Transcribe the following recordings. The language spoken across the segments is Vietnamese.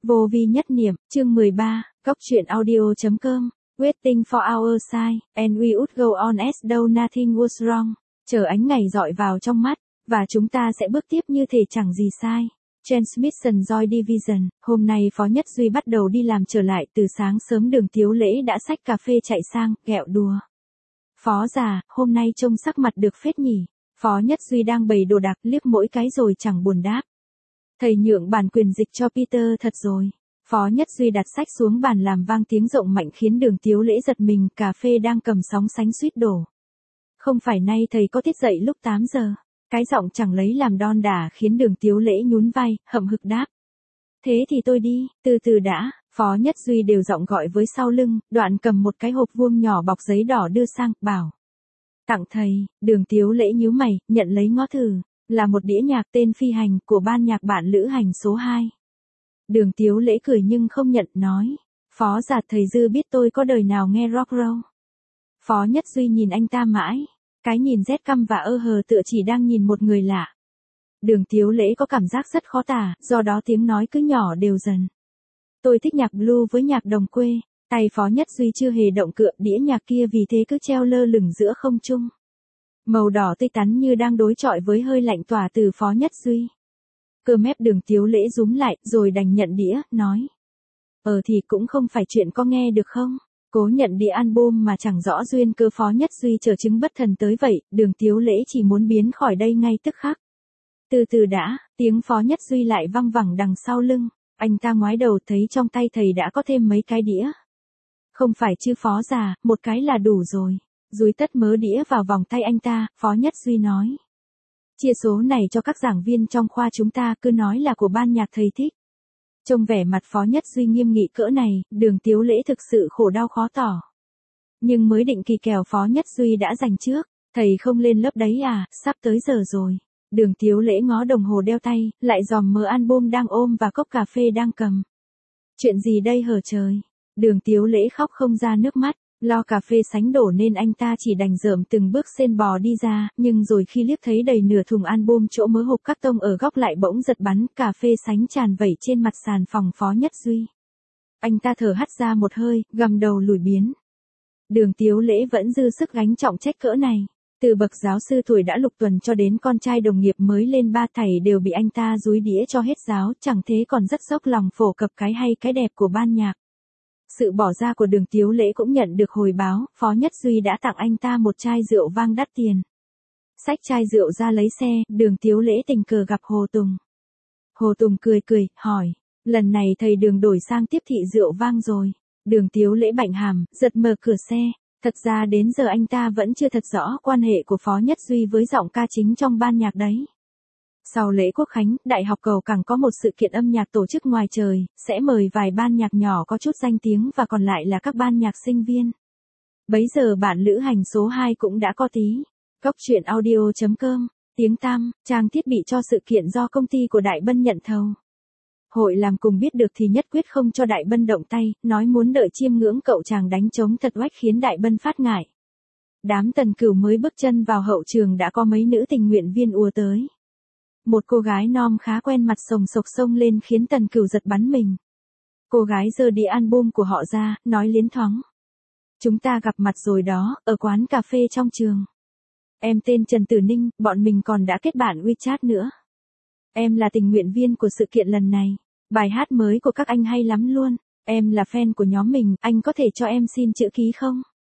Vô vi nhất niệm, chương 13, Cốc truyện audio.com, Waiting for our sign, and we would go on as though nothing was wrong. Chờ ánh ngày dọi vào trong mắt, và chúng ta sẽ bước tiếp như thể chẳng gì sai. Transmission Joy Division, hôm nay Phó Nhất Duy bắt đầu đi làm trở lại từ sáng sớm. Đường Tiếu Lễ đã xách cà phê chạy sang, ghẹo đùa. Phó già, hôm nay trông sắc mặt được phết nhỉ. Phó Nhất Duy đang bày đồ đạc, liếc mỗi cái rồi chẳng buồn đáp. Thầy nhượng bản quyền dịch cho Peter thật rồi. Phó Nhất Duy đặt sách xuống bàn làm vang tiếng rộng mạnh khiến Đường Tiếu Lễ giật mình, cà phê đang cầm sóng sánh suýt đổ. Không phải nay thầy có tiết dậy lúc 8 giờ. Cái giọng chẳng lấy làm đon đả khiến Đường Tiếu Lễ nhún vai, hậm hực đáp. Thế thì tôi đi, từ từ đã. Phó Nhất Duy đều giọng gọi với sau lưng, đoạn cầm một cái hộp vuông nhỏ bọc giấy đỏ đưa sang, bảo. Tặng thầy. Đường Tiếu Lễ nhíu mày, nhận lấy ngó thử. Là một đĩa nhạc tên Phi Hành của ban nhạc bạn lữ hành số 2. Đường Tiếu Lễ cười nhưng không nhận, nói. Phó già, thầy dư biết tôi có đời nào nghe rock roll. Phó Nhất Duy nhìn anh ta mãi. Cái nhìn rét căm và ơ hờ tựa chỉ đang nhìn một người lạ. Đường Tiếu Lễ có cảm giác rất khó tả, do đó tiếng nói cứ nhỏ đều dần. Tôi thích nhạc blue với nhạc đồng quê. Tay Phó Nhất Duy chưa hề động cựa, đĩa nhạc kia vì thế cứ treo lơ lửng giữa không trung. Màu đỏ tươi tắn như đang đối chọi với hơi lạnh tỏa từ Phó Nhất Duy. Cơ mép Đường Tiếu Lễ rúm lại, rồi đành nhận đĩa, nói. Thì cũng không phải chuyện có nghe được không? Cố nhận đĩa album mà chẳng rõ duyên cơ. Phó Nhất Duy chờ chứng bất thần tới vậy, Đường Tiếu Lễ chỉ muốn biến khỏi đây ngay tức khắc. Từ từ đã, tiếng Phó Nhất Duy lại văng vẳng đằng sau lưng. Anh ta ngoái đầu thấy trong tay thầy đã có thêm mấy cái đĩa. Không phải chứ Phó già, một cái là đủ rồi. Dúi tất mớ đĩa vào vòng tay anh ta, Phó Nhất Duy nói. Chia số này cho các giảng viên trong khoa chúng ta, cứ nói là của ban nhạc thầy thích. Trông vẻ mặt Phó Nhất Duy nghiêm nghị cỡ này, Đường Tiếu Lễ thực sự khổ đau khó tỏ. Nhưng mới định kỳ kèo Phó Nhất Duy đã giành trước. Thầy không lên lớp đấy à, sắp tới giờ rồi. Đường Tiếu Lễ ngó đồng hồ đeo tay, lại dòm mớ album đang ôm và cốc cà phê đang cầm. Chuyện gì đây hở trời? Đường Tiếu Lễ khóc không ra nước mắt. Lo cà phê sánh đổ nên anh ta chỉ đành rợm từng bước sên bò đi ra, nhưng rồi khi liếc thấy đầy nửa thùng album chỗ mớ hộp cắt tông ở góc lại bỗng giật bắn, cà phê sánh tràn vẩy trên mặt sàn phòng Phó Nhất Duy. Anh ta thở hắt ra một hơi, gầm đầu lùi biến. Đường Tiếu Lễ vẫn dư sức gánh trọng trách cỡ này. Từ bậc giáo sư tuổi đã lục tuần cho đến con trai đồng nghiệp mới lên 3 thảy đều bị anh ta dúi đĩa cho hết giáo, chẳng thế còn rất dốc lòng phổ cập cái hay cái đẹp của ban nhạc. Sự bỏ ra của Đường Tiếu Lễ cũng nhận được hồi báo, Phó Nhất Duy đã tặng anh ta một chai rượu vang đắt tiền. Xách chai rượu ra lấy xe, Đường Tiếu Lễ tình cờ gặp Hồ Tùng. Hồ Tùng cười cười, hỏi, lần này thầy Đường đổi sang tiếp thị rượu vang rồi. Đường Tiếu Lễ bạnh hàm, giật mở cửa xe. Thật ra đến giờ anh ta vẫn chưa thật rõ quan hệ của Phó Nhất Duy với giọng ca chính trong ban nhạc đấy. Sau lễ Quốc Khánh, Đại học Cầu Cảng có một sự kiện âm nhạc tổ chức ngoài trời, sẽ mời vài ban nhạc nhỏ có chút danh tiếng và còn lại là các ban nhạc sinh viên. Bấy giờ bạn lữ hành số 2 cũng đã có tí. Cốc truyện audio.com, tiếng tăm, trang thiết bị cho sự kiện do công ty của Đại Bân nhận thầu. Hội làm cùng biết được thì nhất quyết không cho Đại Bân động tay, nói muốn đợi chiêm ngưỡng cậu chàng đánh trống thật oách khiến Đại Bân phát ngại. Đám Tần Cửu mới bước chân vào hậu trường đã có mấy nữ tình nguyện viên ùa tới. Một cô gái non khá quen mặt sồng sộc xông lên khiến Tần Cửu giật bắn mình. Cô gái giơ đĩa album của họ ra, nói liến thoáng. Chúng ta gặp mặt rồi đó, ở quán cà phê trong trường. Em tên Trần Tử Ninh, bọn mình còn đã kết bạn WeChat nữa. Em là tình nguyện viên của sự kiện lần này. Bài hát mới của các anh hay lắm luôn. Em là fan của nhóm mình, anh có thể cho em xin chữ ký không?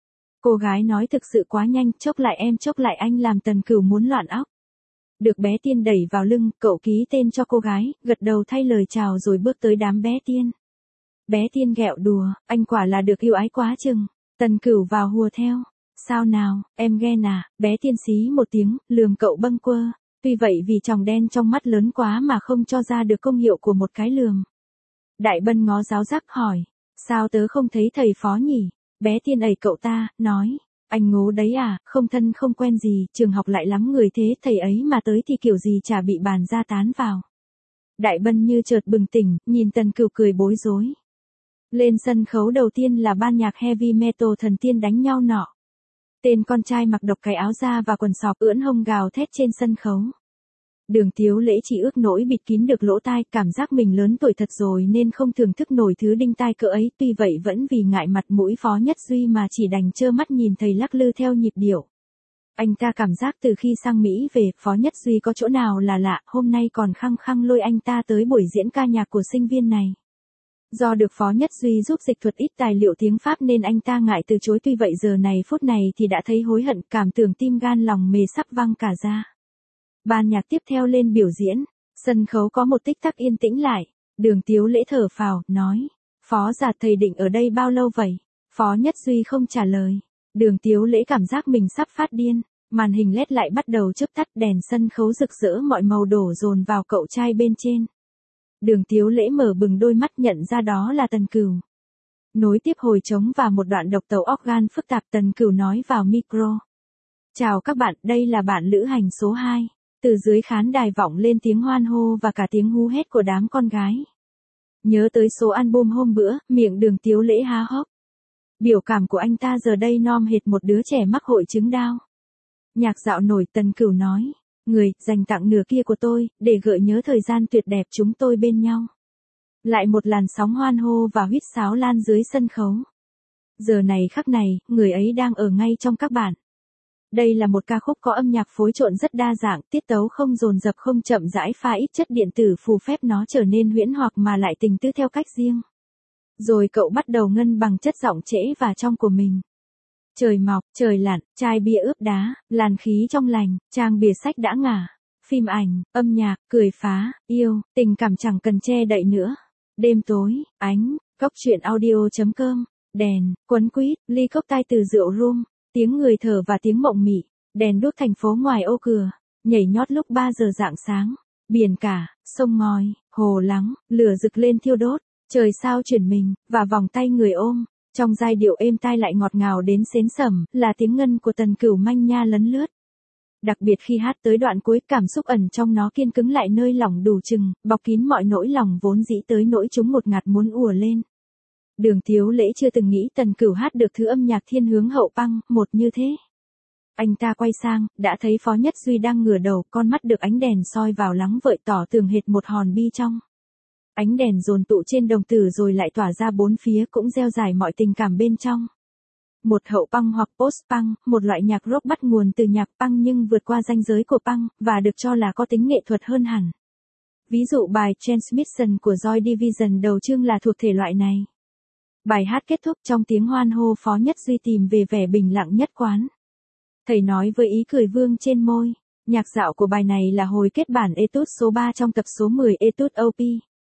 Cô gái nói thực sự quá nhanh, chốc lại em chốc lại anh làm Tần Cửu muốn loạn óc. Được bé Tiên đẩy vào lưng, cậu ký tên cho cô gái, gật đầu thay lời chào rồi bước tới đám bé Tiên. Bé Tiên ghẹo đùa, anh quả là được yêu ái quá chừng. Tần Cửu vào hùa theo. Sao nào, em ghen à? Bé Tiên xí một tiếng, lườm cậu bâng quơ. Tuy vậy vì tròng đen trong mắt lớn quá mà không cho ra được công hiệu của một cái lườm. Đại Bân ngó giáo giác hỏi. Sao tớ không thấy thầy Phó nhỉ? Bé Tiên ẩy cậu ta, nói. Anh ngố đấy à, không thân không quen gì, trường học lại lắm người thế, thầy ấy mà tới thì kiểu gì chả bị bàn ra tán vào. Đại Bân như chợt bừng tỉnh, nhìn Tần Cửu cười bối rối. Lên sân khấu đầu tiên là ban nhạc heavy metal thần tiên đánh nhau nọ. Tên con trai mặc độc cái áo da và quần sọc ưỡn hông gào thét trên sân khấu. Đường Tiếu Lễ chỉ ước nỗi bịt kín được lỗ tai, cảm giác mình lớn tuổi thật rồi nên không thưởng thức nổi thứ đinh tai cỡ ấy, tuy vậy vẫn vì ngại mặt mũi Phó Nhất Duy mà chỉ đành trơ mắt nhìn thầy lắc lư theo nhịp điệu. Anh ta cảm giác từ khi sang Mỹ về, Phó Nhất Duy có chỗ nào là lạ, hôm nay còn khăng khăng lôi anh ta tới buổi diễn ca nhạc của sinh viên này. Do được Phó Nhất Duy giúp dịch thuật ít tài liệu tiếng Pháp nên anh ta ngại từ chối, tuy vậy giờ này phút này thì đã thấy hối hận, cảm tưởng tim gan lòng mề sắp văng cả ra. Ban nhạc tiếp theo lên biểu diễn, sân khấu có một tích tắc yên tĩnh lại, Đường Tiếu Lễ thở phào, nói, Phó già thầy định ở đây bao lâu vậy? Phó Nhất Duy không trả lời, Đường Tiếu Lễ cảm giác mình sắp phát điên, màn hình LED lại bắt đầu chớp tắt, đèn sân khấu rực rỡ mọi màu đổ dồn vào cậu trai bên trên. Đường Tiếu Lễ mở bừng đôi mắt nhận ra đó là Tần Cửu. Nối tiếp hồi trống và một đoạn độc tấu organ phức tạp, Tần Cửu nói vào micro. Chào các bạn, đây là bạn lữ hành số 2. Từ dưới khán đài vọng lên tiếng hoan hô và cả tiếng hú hét của đám con gái. Nhớ tới số album hôm bữa, miệng Đường Tiếu Lễ há hốc. Biểu cảm của anh ta giờ đây nom hệt một đứa trẻ mắc hội chứng Down. Nhạc dạo nổi, Tần Cửu nói, người, dành tặng nửa kia của tôi, để gợi nhớ thời gian tuyệt đẹp chúng tôi bên nhau. Lại một làn sóng hoan hô và huýt sáo lan dưới sân khấu. Giờ này khắc này, người ấy đang ở ngay trong các bạn. Đây là một ca khúc có âm nhạc phối trộn rất đa dạng, tiết tấu không dồn dập không chậm rãi, pha ít chất điện tử phù phép nó trở nên huyễn hoặc mà lại tình tứ theo cách riêng. Rồi cậu bắt đầu ngân bằng chất giọng trễ và trong của mình. Trời mọc, trời lặn, chai bia ướp đá, làn khí trong lành, trang bìa sách đã ngả, phim ảnh, âm nhạc, cười phá, yêu, tình cảm chẳng cần che đậy nữa. Đêm tối, ánh, góc truyện audio.com, đèn, quấn quýt, ly cốc tai từ rượu rum, tiếng người thở và tiếng mộng mị, đèn đuốc thành phố ngoài ô cửa, nhảy nhót lúc 3 giờ rạng sáng, biển cả, sông ngòi, hồ lắng, lửa rực lên thiêu đốt, trời sao chuyển mình, và vòng tay người ôm. Trong giai điệu êm tai lại ngọt ngào đến xến sẩm, là tiếng ngân của Tần Cửu manh nha lấn lướt. Đặc biệt khi hát tới đoạn cuối, cảm xúc ẩn trong nó kiên cứng lại nơi lòng đủ chừng, bọc kín mọi nỗi lòng vốn dĩ tới nỗi chúng một ngạt muốn ùa lên. Đường Tiếu Lễ chưa từng nghĩ Tần Cửu hát được thứ âm nhạc thiên hướng hậu băng, một như thế. Anh ta quay sang, đã thấy Phó Nhất Duy đang ngửa đầu, con mắt được ánh đèn soi vào lắng vợi tỏ tường hệt một hòn bi trong. Ánh đèn dồn tụ trên đồng tử rồi lại tỏa ra bốn phía, cũng gieo rải mọi tình cảm bên trong. Một hậu punk hoặc post-punk, một loại nhạc rock bắt nguồn từ nhạc punk nhưng vượt qua ranh giới của punk, và được cho là có tính nghệ thuật hơn hẳn. Ví dụ bài Transmission của Joy Division đầu chương là thuộc thể loại này. Bài hát kết thúc trong tiếng hoan hô, Phó Nhất Duy tìm về vẻ bình lặng nhất quán. Thầy nói với ý cười vương trên môi. Nhạc dạo của bài này là hồi kết bản Etude số 3 trong tập số 10 Etude OP.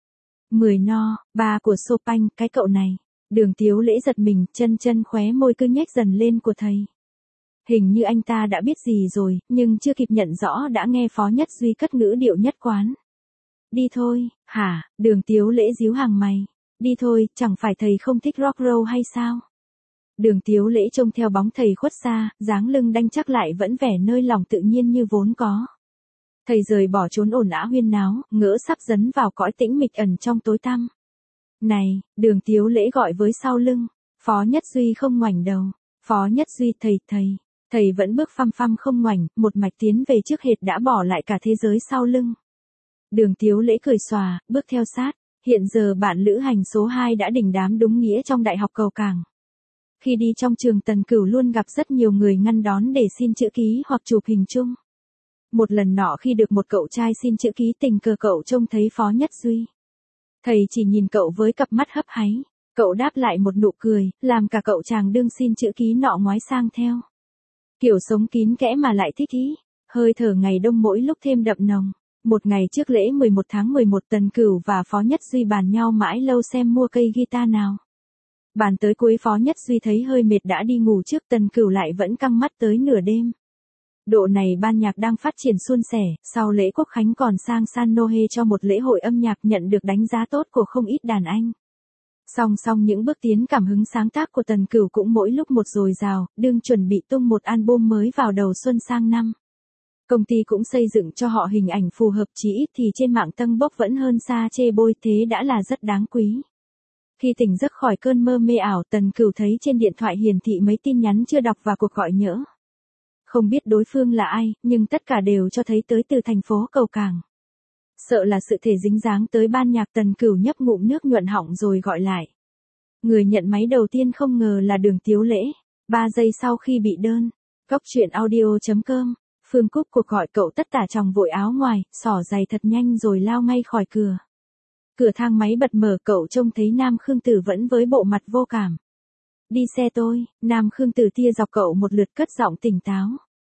10 no, 3 của Chopin, cái cậu này. Đường Tiếu Lễ giật mình, chân khóe môi cứ nhếch dần lên của thầy. Hình như anh ta đã biết gì rồi, nhưng chưa kịp nhận rõ đã nghe Phó Nhất Duy cất ngữ điệu nhất quán. Đi thôi, hả? Đường Tiếu Lễ díu hàng mày. Đi thôi, chẳng phải thầy không thích rock roll hay sao? Đường Tiếu Lễ trông theo bóng thầy khuất xa, dáng lưng đanh chắc lại vẫn vẻ nơi lòng tự nhiên như vốn có. Thầy rời bỏ chốn ồn ào huyên náo, ngỡ sắp dấn vào cõi tĩnh mịch ẩn trong tối tăm. Này, Đường Tiếu Lễ gọi với sau lưng. Phó Nhất Duy không ngoảnh đầu. Phó Nhất Duy, thầy vẫn bước phăm phăm không ngoảnh, một mạch tiến về trước hệt đã bỏ lại cả thế giới sau lưng. Đường Tiếu Lễ cười xòa, bước theo sát. Hiện giờ bạn lữ hành số 2 đã đỉnh đám đúng nghĩa trong Đại học Cầu Cảng. Khi đi trong trường, Tần Cửu luôn gặp rất nhiều người ngăn đón để xin chữ ký hoặc chụp hình chung. Một lần nọ khi được một cậu trai xin chữ ký, tình cờ cậu trông thấy Phó Nhất Duy. Thầy chỉ nhìn cậu với cặp mắt hấp háy. Cậu đáp lại một nụ cười, làm cả cậu chàng đương xin chữ ký nọ ngoái sang theo. Kiểu sống kín kẽ mà lại thích ý. Hơi thở ngày đông mỗi lúc thêm đậm nồng. Một ngày trước lễ 11 tháng 11, Tần Cửu và Phó Nhất Duy bàn nhau mãi lâu xem mua cây guitar nào. Bàn tới cuối, Phó Nhất Duy thấy hơi mệt đã đi ngủ trước, Tần Cửu lại vẫn căng mắt tới nửa đêm. Độ này ban nhạc đang phát triển suôn sẻ, sau lễ Quốc Khánh còn sang San Nohe cho một lễ hội âm nhạc nhận được đánh giá tốt của không ít đàn anh. Song song những bước tiến cảm hứng sáng tác của Tần Cửu cũng mỗi lúc một dồi dào, đương chuẩn bị tung một album mới vào đầu xuân sang năm. Công ty cũng xây dựng cho họ hình ảnh phù hợp, chỉ ít thì trên mạng tâng bốc vẫn hơn xa chê bôi, thế đã là rất đáng quý. Khi tỉnh giấc khỏi cơn mơ mê ảo, Tần Cửu thấy trên điện thoại hiển thị mấy tin nhắn chưa đọc và cuộc gọi nhỡ. Không biết đối phương là ai, nhưng tất cả đều cho thấy tới từ thành phố Cầu Cảng. Sợ là sự thể dính dáng tới ban nhạc. Tần Cửu nhấp ngụm nước nhuận họng rồi gọi lại. Người nhận máy đầu tiên không ngờ là Đường Tiếu Lễ. 3 giây sau khi bị đơn. Góc truyện audio.com. Phương Cúc cuộc gọi cậu tất tả chòng vội áo ngoài, xỏ giày thật nhanh rồi lao ngay khỏi cửa. Cửa thang máy bật mở, cậu trông thấy Nam Khương Tử vẫn với bộ mặt vô cảm. Đi xe tôi. Nam Khương Tử tia dọc cậu một lượt, cất giọng tỉnh táo.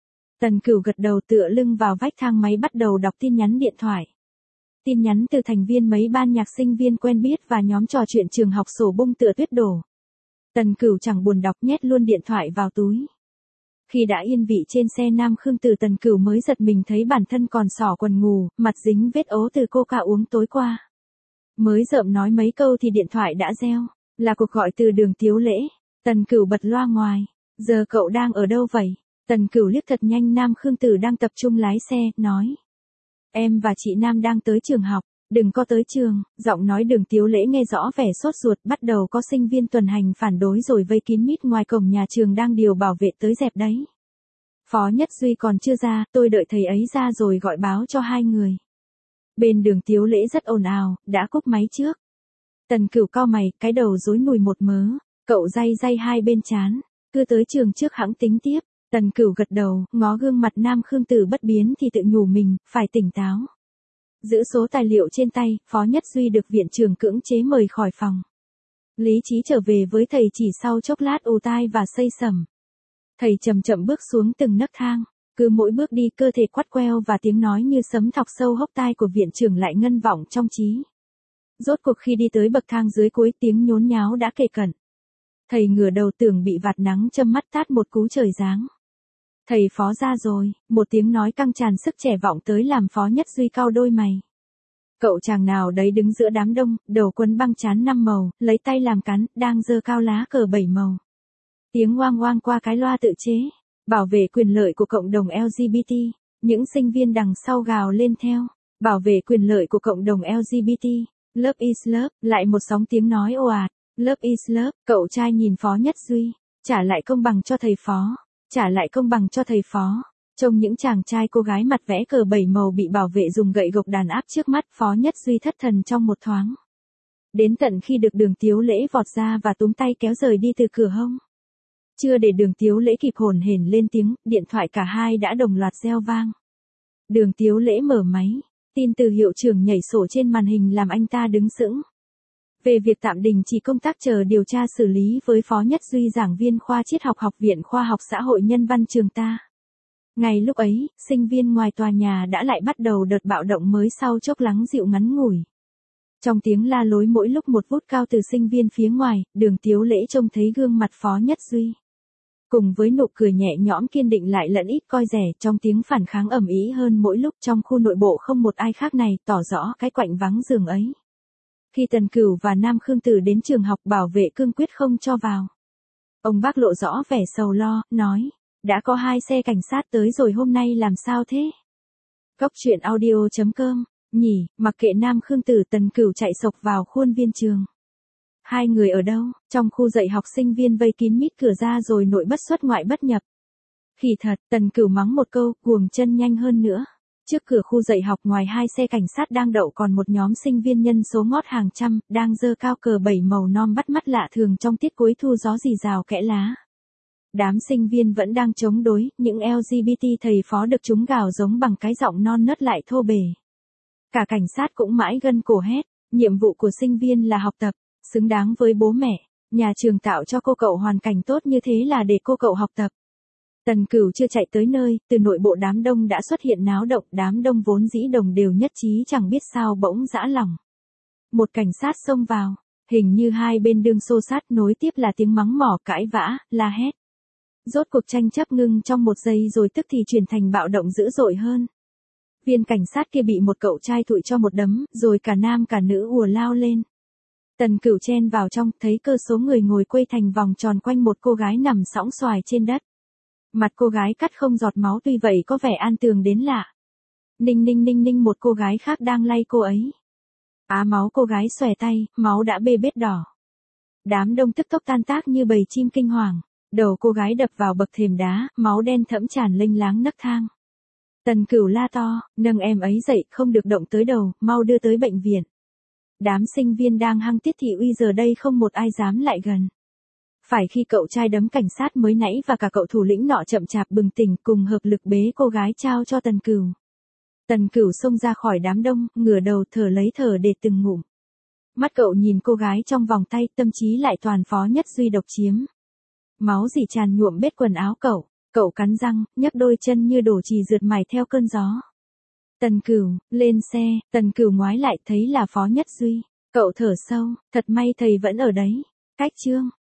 Tần Cửu gật đầu, tựa lưng vào vách thang máy bắt đầu đọc tin nhắn điện thoại. Tin nhắn từ thành viên mấy ban nhạc sinh viên quen biết và nhóm trò chuyện trường học sổ bung tựa tuyết đổ. Tần Cửu chẳng buồn đọc, nhét luôn điện thoại vào túi. Khi đã yên vị trên xe Nam Khương Tử, Tần Cửu mới giật mình thấy bản thân còn xỏ quần ngủ, mặt dính vết ố từ coca uống tối qua. Mới rợm nói mấy câu thì điện thoại đã reo, là cuộc gọi từ Đường Tiếu Lễ. Tần Cửu bật loa ngoài. Giờ cậu đang ở đâu vậy? Tần Cửu liếc thật nhanh Nam Khương Tử đang tập trung lái xe, nói. Em và chị Nam đang tới trường học, đừng có tới trường. Giọng nói Đường Tiếu Lễ nghe rõ vẻ sốt ruột. Bắt đầu có sinh viên tuần hành phản đối rồi vây kín mít ngoài cổng nhà trường, đang điều bảo vệ tới dẹp đấy. Phó Nhất Duy còn chưa ra, tôi đợi thầy ấy ra rồi gọi báo cho hai người. Bên Đường Tiếu Lễ rất ồn ào, đã cúp máy trước. Tần Cửu cau mày, cái đầu rối nùi một mớ. Cậu day day hai bên trán. Cứ tới trường trước hẵng tính tiếp. Tần Cửu gật đầu, ngó gương mặt Nam Khương Tử bất biến thì tự nhủ mình, phải tỉnh táo. Giữ số tài liệu trên tay, Phó Nhất Duy được viện trưởng cưỡng chế mời khỏi phòng. Lý trí trở về với thầy chỉ sau chốc lát ù tai và xây sẩm. Thầy chậm chậm bước xuống từng nấc thang. Cứ mỗi bước đi cơ thể quắt queo và tiếng nói như sấm thọc sâu hốc tai của viện trưởng lại ngân vọng trong trí. Rốt cuộc khi đi tới bậc thang dưới cuối, tiếng nhốn nháo đã kề cận. Thầy ngửa đầu tưởng bị vạt nắng châm mắt tát một cú trời giáng. Thầy Phó ra rồi, một tiếng nói căng tràn sức trẻ vọng tới làm Phó Nhất Duy cau đôi mày. Cậu chàng nào đấy đứng giữa đám đông, đầu quấn băng trán 5 màu, lấy tay làm cán, đang giơ cao lá cờ 7 màu. Tiếng oang oang qua cái loa tự chế, bảo vệ quyền lợi của cộng đồng LGBT, những sinh viên đằng sau gào lên theo, bảo vệ quyền lợi của cộng đồng LGBT, love is love, lại một sóng tiếng nói ồ ạt, love is love, cậu trai nhìn Phó Nhất Duy, trả lại công bằng cho thầy Phó. Trả lại công bằng cho thầy Phó. Trông những chàng trai cô gái mặt vẽ cờ 7 màu bị bảo vệ dùng gậy gộc đàn áp trước mắt, Phó Nhất Duy thất thần trong một thoáng. Đến tận khi được Đường Tiếu Lễ vọt ra và túm tay kéo rời đi từ cửa hông. Chưa để Đường Tiếu Lễ kịp hồn hển lên tiếng, điện thoại cả hai đã đồng loạt reo vang. Đường Tiếu Lễ mở máy, tin từ hiệu trưởng nhảy sổ trên màn hình làm anh ta đứng sững. Về việc tạm đình chỉ công tác chờ điều tra xử lý với Phó Nhất Duy, giảng viên khoa triết học Học viện Khoa học Xã hội Nhân văn trường ta. Ngay lúc ấy, sinh viên ngoài tòa nhà đã lại bắt đầu đợt bạo động mới sau chốc lắng dịu ngắn ngủi. Trong tiếng la lối mỗi lúc một vút cao từ sinh viên phía ngoài, Đường Tiếu Lễ trông thấy gương mặt Phó Nhất Duy. Cùng với nụ cười nhẹ nhõm kiên định lại lẫn ít coi rẻ, trong tiếng phản kháng ầm ĩ hơn mỗi lúc, trong khu nội bộ không một ai khác này, tỏ rõ cái quạnh vắng giường ấy. Khi Tần Cửu và Nam Khương Tử đến trường học, bảo vệ cương quyết không cho vào. Ông bác lộ rõ vẻ sầu lo, nói, đã có 2 xe cảnh sát tới rồi, hôm nay làm sao thế? Góc truyện audio.com, nhỉ, mặc kệ Nam Khương Tử, Tần Cửu chạy sộc vào khuôn viên trường. Hai người ở đâu? Trong khu dạy học, sinh viên vây kín mít cửa ra rồi nội bất xuất ngoại bất nhập. Khỉ thật, Tần Cửu mắng một câu, guồng chân nhanh hơn nữa. Trước cửa khu dạy học, ngoài 2 xe cảnh sát đang đậu còn một nhóm sinh viên nhân số ngót hàng trăm, đang giơ cao cờ 7 màu non bắt mắt lạ thường trong tiết cuối thu gió rì rào kẽ lá. Đám sinh viên vẫn đang chống đối, những LGBT thầy Phó được chúng gào giống bằng cái giọng non nớt lại thô bề. Cả cảnh sát cũng mãi gân cổ hét, nhiệm vụ của sinh viên là học tập, xứng đáng với bố mẹ, nhà trường tạo cho cô cậu hoàn cảnh tốt như thế là để cô cậu học tập. Tần Cửu chưa chạy tới nơi, từ nội bộ đám đông đã xuất hiện náo động, đám đông vốn dĩ đồng đều nhất trí chẳng biết sao bỗng giã lòng. Một cảnh sát xông vào, hình như hai bên đương xô sát, nối tiếp là tiếng mắng mỏ, cãi vã, la hét. Rốt cuộc tranh chấp ngưng trong một giây rồi tức thì chuyển thành bạo động dữ dội hơn. Viên cảnh sát kia bị một cậu trai thụi cho một đấm, rồi cả nam cả nữ ùa lao lên. Tần Cửu chen vào trong, thấy cơ số người ngồi quây thành vòng tròn quanh một cô gái nằm sõng xoài trên đất. Mặt cô gái cắt không giọt máu, tuy vậy có vẻ an tường đến lạ. Ninh ninh ninh ninh, một cô gái khác đang lay cô ấy. Á máu, cô gái xòe tay, máu đã bê bết đỏ. Đám đông tức tốc tan tác như bầy chim kinh hoàng. Đầu cô gái đập vào bậc thềm đá, máu đen thẫm tràn lênh láng nấc thang. Tần Cửu la to, nâng em ấy dậy, không được động tới đầu, mau đưa tới bệnh viện. Đám sinh viên đang hăng tiết thị uy giờ đây không một ai dám lại gần. Phải khi cậu trai đấm cảnh sát mới nãy và cả cậu thủ lĩnh nọ chậm chạp bừng tỉnh cùng hợp lực bế cô gái trao cho Tần Cửu. Tần Cửu xông ra khỏi đám đông, ngửa đầu thở lấy thở để từng ngụm. Mắt cậu nhìn cô gái trong vòng tay, tâm trí lại toàn Phó Nhất Duy độc chiếm. Máu dì tràn nhuộm bết quần áo cậu cắn răng, nhấc đôi chân như đổ chì rượt mày theo cơn gió. Tần Cửu, lên xe, Tần Cửu ngoái lại thấy là Phó Nhất Duy. Cậu thở sâu, thật may thầy vẫn ở đấy. Cách chương